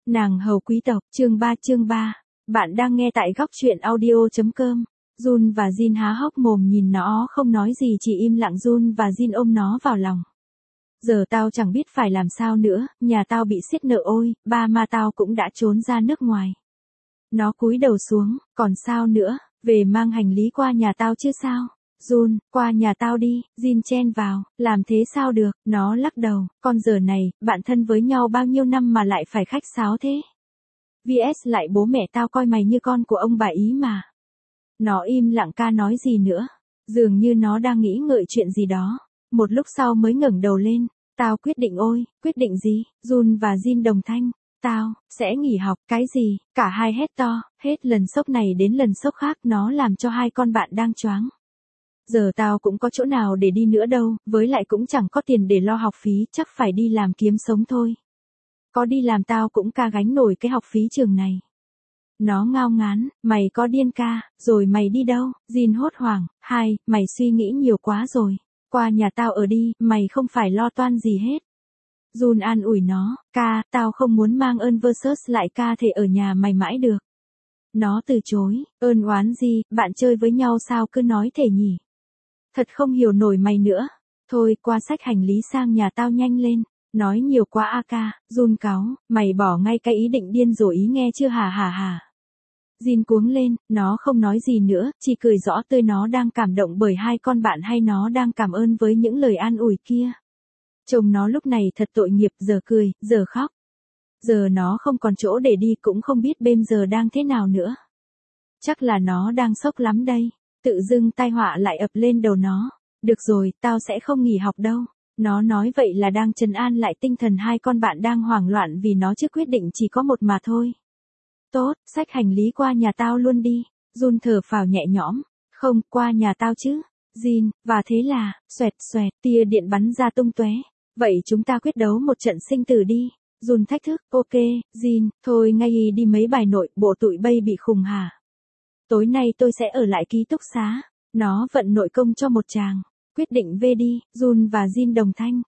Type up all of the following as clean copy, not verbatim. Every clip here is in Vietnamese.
Nàng hầu quý tộc, chương 3. Bạn đang nghe tại góc truyện audio.com. Jun và Jin há hốc mồm nhìn nó không nói gì, chỉ im lặng. Jun và Jin ôm nó vào lòng. Giờ tao chẳng biết phải làm sao nữa, nhà tao bị xiết nợ ôi, ba ma tao cũng đã trốn ra nước ngoài. Nó cúi đầu xuống, còn sao nữa, về mang hành lý qua nhà tao chứ sao? Jun, qua nhà tao đi, Jin chen vào, làm thế sao được, nó lắc đầu, con giờ này, bạn thân với nhau bao nhiêu năm mà lại phải khách sáo thế? VS lại bố mẹ tao coi mày như con của ông bà ý mà. Nó im lặng, ca nói gì nữa, dường như nó đang nghĩ ngợi chuyện gì đó, một lúc sau mới ngẩng đầu lên, tao quyết định. Ôi, quyết định gì? Jun và Jin đồng thanh. Tao sẽ nghỉ học. Cái gì? Cả hai hét to, hết lần sốc này đến lần sốc khác, nó làm cho hai con bạn đang choáng. Giờ tao cũng có chỗ nào để đi nữa đâu, với lại cũng chẳng có tiền để lo học phí, chắc phải đi làm kiếm sống thôi. Có đi làm tao cũng ca gánh nổi cái học phí trường này. Nó ngao ngán, mày có điên ca, rồi mày đi đâu? Jin hốt hoảng, mày suy nghĩ nhiều quá rồi. Qua nhà tao ở đi, mày không phải lo toan gì hết. Jun an ủi nó, ca, tao không muốn mang ơn versus lại ca thể ở nhà mày mãi được. Nó từ chối, ơn oán gì, bạn chơi với nhau sao cứ nói thể nhỉ? Thật không hiểu nổi mày nữa. Thôi, qua xách hành lý sang nhà tao nhanh lên. Nói nhiều quá a ca, Jun cáu, mày bỏ ngay cái ý định điên rồi ý nghe chưa hả? Jin cuống lên, nó không nói gì nữa, chỉ cười rõ tươi. Nó đang cảm động bởi hai con bạn hay nó đang cảm ơn với những lời an ủi kia? Chồng nó lúc này thật tội nghiệp, giờ cười, giờ khóc. Giờ nó không còn chỗ để đi, cũng không biết bây giờ đang thế nào nữa. Chắc là nó đang sốc lắm đây. Tự dưng tai họa lại ập lên đầu nó. Được rồi, tao sẽ không nghỉ học đâu. Nó nói vậy là đang trấn an lại tinh thần hai con bạn đang hoảng loạn vì nó, chứ quyết định chỉ có một mà thôi. Tốt, xách hành lý qua nhà tao luôn đi. Jun thở phào nhẹ nhõm. Không, qua nhà tao chứ. Jin, và thế là, xoẹt, tia điện bắn ra tung tóe. Vậy chúng ta quyết đấu một trận sinh tử đi. Jun thách thức, ok, Jin, thôi ngay đi mấy bài nội, bộ tụi bay bị khùng hả? Tối nay tôi sẽ ở lại ký túc xá. Nó vận nội công cho một tràng. Quyết định về đi, Jun và Jin đồng thanh.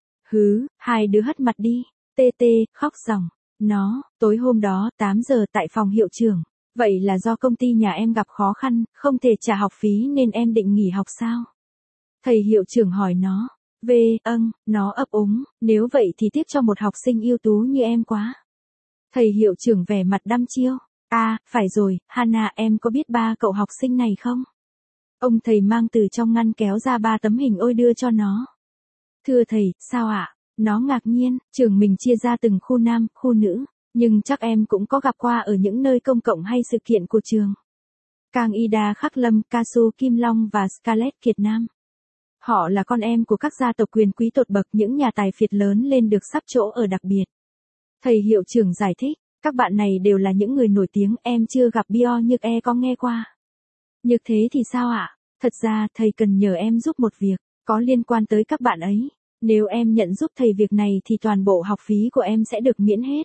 Hai đứa hất mặt đi. TT, khóc ròng. Nó, tối hôm đó, 8 giờ tại phòng hiệu trưởng. Vậy là do công ty nhà em gặp khó khăn, không thể trả học phí nên em định nghỉ học sao? Thầy hiệu trưởng hỏi nó. Nó ấp úng, nếu vậy thì tiếc cho một học sinh ưu tú như em quá. Thầy hiệu trưởng vẻ mặt đăm chiêu. Phải rồi, Hana, em có biết ba cậu học sinh này không? Ông thầy mang từ trong ngăn kéo ra 3 tấm hình ôi đưa cho nó. Thưa thầy, sao ạ? Nó ngạc nhiên, trường mình chia ra từng khu nam, khu nữ, nhưng chắc em cũng có gặp qua ở những nơi công cộng hay sự kiện của trường. Kang Ida, Khắc Lâm, Kasu, Kim Long và Scarlett Kiệt Nam. Họ là con em của các gia tộc quyền quý tột bậc, những nhà tài phiệt lớn lên được sắp chỗ ở đặc biệt. Thầy hiệu trưởng giải thích, các bạn này đều là những người nổi tiếng, em chưa gặp Bio Nhược có nghe qua. Nhược thế thì sao ạ? Thật ra, thầy cần nhờ em giúp một việc, có liên quan tới các bạn ấy. Nếu em nhận giúp thầy việc này thì toàn bộ học phí của em sẽ được miễn hết.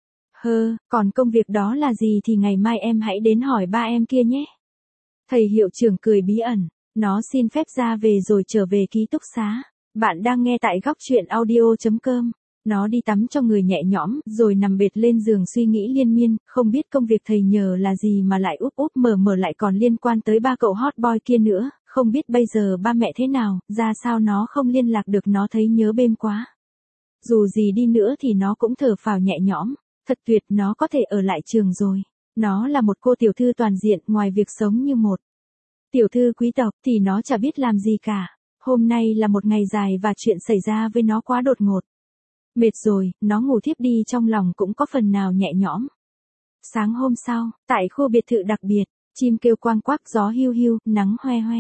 Còn công việc đó là gì thì ngày mai em hãy đến hỏi ba em kia nhé. Thầy hiệu trưởng cười bí ẩn, nó xin phép ra về rồi trở về ký túc xá. Bạn đang nghe tại góc truyện audio.com. Nó đi tắm cho người nhẹ nhõm, rồi nằm bệt lên giường suy nghĩ liên miên, không biết công việc thầy nhờ là gì mà lại úp mở lại còn liên quan tới ba cậu hot boy kia nữa, không biết bây giờ ba mẹ thế nào, ra sao nó không liên lạc được, nó thấy nhớ bêm quá. Dù gì đi nữa thì nó cũng thở phào nhẹ nhõm, thật tuyệt, nó có thể ở lại trường rồi. Nó là một cô tiểu thư toàn diện, ngoài việc sống như một tiểu thư quý tộc thì nó chả biết làm gì cả. Hôm nay là một ngày dài và chuyện xảy ra với nó quá đột ngột. Mệt rồi, nó ngủ thiếp đi, trong lòng cũng có phần nào nhẹ nhõm. Sáng hôm sau, tại khu biệt thự đặc biệt, chim kêu quang quắc, gió hiu hiu, nắng hoe hoe.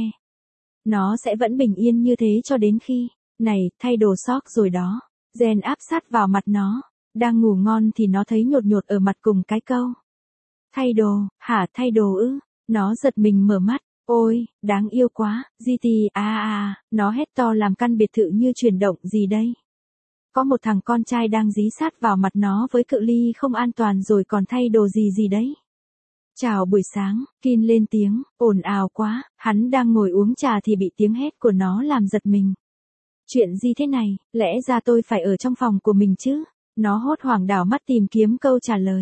Nó sẽ vẫn bình yên như thế cho đến khi, này, thay đồ sóc rồi đó. Jen áp sát vào mặt nó. Đang ngủ ngon thì nó thấy nhột ở mặt cùng cái câu. Thay đồ, hả, thay đồ ư? Nó giật mình mở mắt. Ôi, đáng yêu quá, GT, nó hét to làm căn biệt thự như chuyển động. Gì đây? Có một thằng con trai đang dí sát vào mặt nó với cự ly không an toàn rồi còn thay đồ gì đấy. Chào buổi sáng, Kin lên tiếng, ồn ào quá, hắn đang ngồi uống trà thì bị tiếng hét của nó làm giật mình. Chuyện gì thế này, lẽ ra tôi phải ở trong phòng của mình chứ? Nó hốt hoảng đảo mắt tìm kiếm câu trả lời.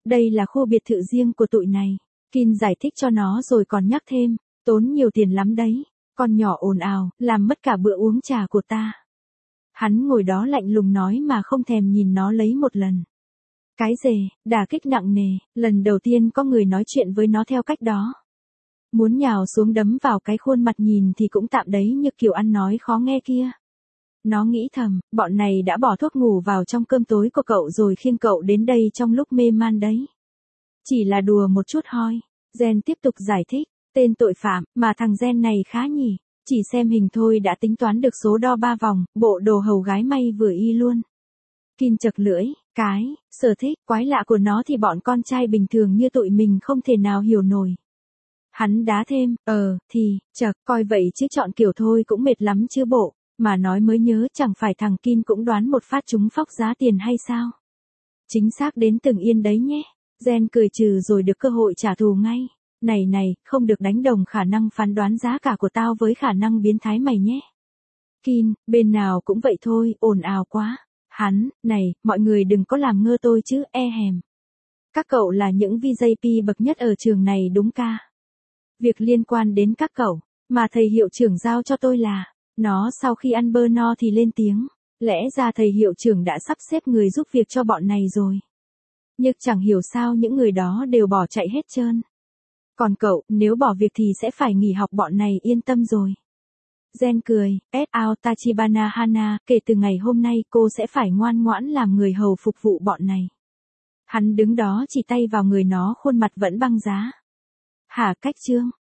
Đây là khu biệt thự riêng của tụi này. Kin giải thích cho nó rồi còn nhắc thêm, tốn nhiều tiền lắm đấy. Con nhỏ ồn ào, làm mất cả bữa uống trà của ta. Hắn ngồi đó lạnh lùng nói mà không thèm nhìn nó lấy một lần. Cái rề, đả kích nặng nề, lần đầu tiên có người nói chuyện với nó theo cách đó. Muốn nhào xuống đấm vào cái khuôn mặt nhìn thì cũng tạm đấy như kiểu ăn nói khó nghe kia. Nó nghĩ thầm, bọn này đã bỏ thuốc ngủ vào trong cơm tối của cậu rồi khiêng cậu đến đây trong lúc mê man đấy. Chỉ là đùa một chút thôi. Gen tiếp tục giải thích, tên tội phạm, mà thằng Gen này khá nhỉ. Chỉ xem hình thôi đã tính toán được số đo 3 vòng, bộ đồ hầu gái may vừa y luôn. Kin chật lưỡi, sở thích, quái lạ của nó thì bọn con trai bình thường như tụi mình không thể nào hiểu nổi. Hắn đá thêm, coi vậy chứ chọn kiểu thôi cũng mệt lắm chứ bộ, mà nói mới nhớ chẳng phải thằng Kin cũng đoán một phát trúng phóc giá tiền hay sao? Chính xác đến từng yên đấy nhé. Gen cười trừ rồi được cơ hội trả thù ngay. Này, không được đánh đồng khả năng phán đoán giá cả của tao với khả năng biến thái mày nhé. Kin, bên nào cũng vậy thôi, ồn ào quá. Hắn, này, mọi người đừng có làm ngơ tôi chứ, hèm. Các cậu là những VJP bậc nhất ở trường này đúng ca. Việc liên quan đến các cậu, mà thầy hiệu trưởng giao cho tôi là, nó sau khi ăn bơ no thì lên tiếng, lẽ ra thầy hiệu trưởng đã sắp xếp người giúp việc cho bọn này rồi. Nhưng chẳng hiểu sao những người đó đều bỏ chạy hết trơn. Còn cậu, nếu bỏ việc thì sẽ phải nghỉ học bọn này yên tâm rồi. Gen cười, out Tachibana Hana, kể từ ngày hôm nay cô sẽ phải ngoan ngoãn làm người hầu phục vụ bọn này. Hắn đứng đó chỉ tay vào người nó khuôn mặt vẫn băng giá. Hả cách chương?